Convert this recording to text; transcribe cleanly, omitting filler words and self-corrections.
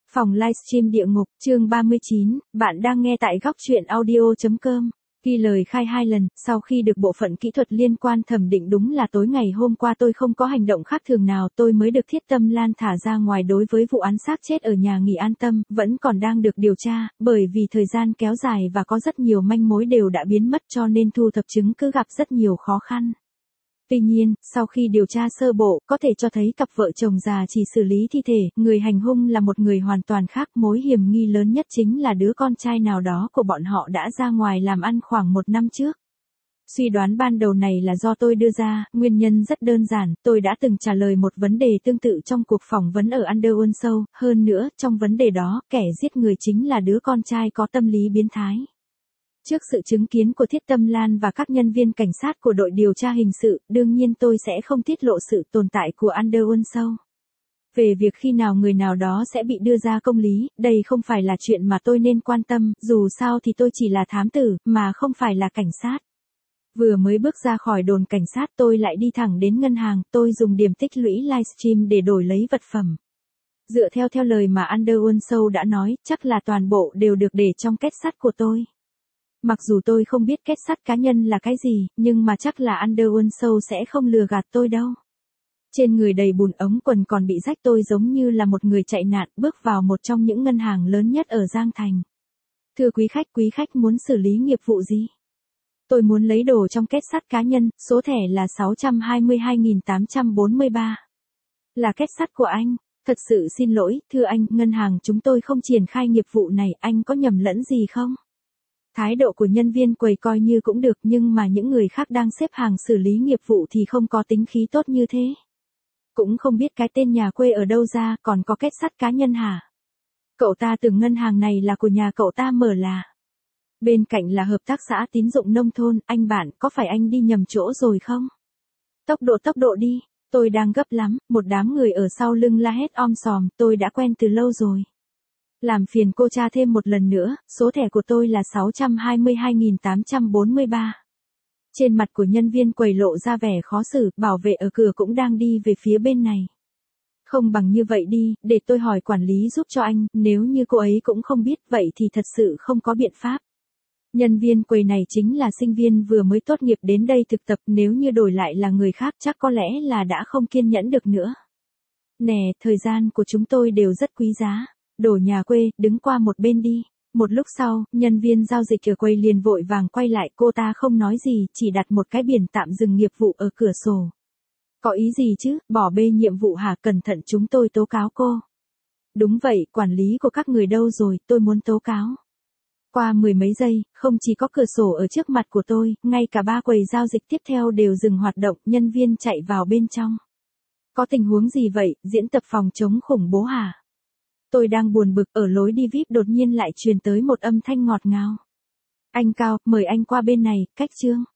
Phòng livestream địa ngục, chương 39, bạn đang nghe tại góc truyện audio.com. Ghi lời khai 2 lần, sau khi được bộ phận kỹ thuật liên quan thẩm định đúng là tối ngày hôm qua tôi không có hành động khác thường nào, tôi mới được Thiết Tâm Lan thả ra ngoài. Đối với vụ án xác chết ở nhà nghỉ An Tâm, vẫn còn đang được điều tra, bởi vì thời gian kéo dài và có rất nhiều manh mối đều đã biến mất cho nên thu thập chứng cứ gặp rất nhiều khó khăn. Tuy nhiên, sau khi điều tra sơ bộ, có thể cho thấy cặp vợ chồng già chỉ xử lý thi thể, người hành hung là một người hoàn toàn khác. Mối hiểm nghi lớn nhất chính là đứa con trai nào đó của bọn họ đã ra ngoài làm ăn khoảng 1 năm trước. Suy đoán ban đầu này là do tôi đưa ra, nguyên nhân rất đơn giản, tôi đã từng trả lời một vấn đề tương tự trong cuộc phỏng vấn ở Underworld Show, hơn nữa, trong vấn đề đó, kẻ giết người chính là đứa con trai có tâm lý biến thái. Trước sự chứng kiến của Thiết Tâm Lan và các nhân viên cảnh sát của đội điều tra hình sự, đương nhiên tôi sẽ không tiết lộ sự tồn tại của Underworld Show. Về việc khi nào người nào đó sẽ bị đưa ra công lý, đây không phải là chuyện mà tôi nên quan tâm, dù sao thì tôi chỉ là thám tử, mà không phải là cảnh sát. Vừa mới bước ra khỏi đồn cảnh sát tôi lại đi thẳng đến ngân hàng, tôi dùng điểm tích lũy livestream để đổi lấy vật phẩm. Dựa theo lời mà Underworld Show đã nói, chắc là toàn bộ đều được để trong két sắt của tôi. Mặc dù tôi không biết két sắt cá nhân là cái gì, nhưng mà chắc là Underworld Show sẽ không lừa gạt tôi đâu. Trên người đầy bùn, ống quần còn bị rách, tôi giống như là một người chạy nạn bước vào một trong những ngân hàng lớn nhất ở Giang Thành. Thưa quý khách muốn xử lý nghiệp vụ gì? Tôi muốn lấy đồ trong két sắt cá nhân, số thẻ là 622.843. Là két sắt của anh. Thật sự xin lỗi, thưa anh, ngân hàng chúng tôi không triển khai nghiệp vụ này, anh có nhầm lẫn gì không? Thái độ của nhân viên quầy coi như cũng được, nhưng mà những người khác đang xếp hàng xử lý nghiệp vụ thì không có tính khí tốt như thế. Cũng không biết cái tên nhà quê ở đâu ra, còn có két sắt cá nhân hả? Cậu ta tưởng ngân hàng này là của nhà cậu ta mở là. Bên cạnh là hợp tác xã tín dụng nông thôn, anh bạn, có phải anh đi nhầm chỗ rồi không? Tốc độ đi, tôi đang gấp lắm, một đám người ở sau lưng la hét om sòm, tôi đã quen từ lâu rồi. Làm phiền cô tra thêm một lần nữa, số thẻ của tôi là 622.843. Trên mặt của nhân viên quầy lộ ra vẻ khó xử, bảo vệ ở cửa cũng đang đi về phía bên này. Không bằng như vậy đi, để tôi hỏi quản lý giúp cho anh, nếu như cô ấy cũng không biết vậy thì thật sự không có biện pháp. Nhân viên quầy này chính là sinh viên vừa mới tốt nghiệp đến đây thực tập, nếu như đổi lại là người khác chắc có lẽ là đã không kiên nhẫn được nữa. Nè, thời gian của chúng tôi đều rất quý giá. Đồ nhà quê, đứng qua một bên đi. Một lúc sau, nhân viên giao dịch ở quầy liền vội vàng quay lại, cô ta không nói gì, chỉ đặt một cái biển tạm dừng nghiệp vụ ở cửa sổ. Có ý gì chứ, bỏ bê nhiệm vụ hả, cẩn thận chúng tôi tố cáo cô. Đúng vậy, quản lý của các người đâu rồi, tôi muốn tố cáo. Qua 10 mấy giây, không chỉ có cửa sổ ở trước mặt của tôi, ngay cả 3 quầy giao dịch tiếp theo đều dừng hoạt động, nhân viên chạy vào bên trong. Có tình huống gì vậy, diễn tập phòng chống khủng bố hả? Tôi đang buồn bực, ở lối đi VIP đột nhiên lại truyền tới một âm thanh ngọt ngào. Anh Cao, mời anh qua bên này, cách chương.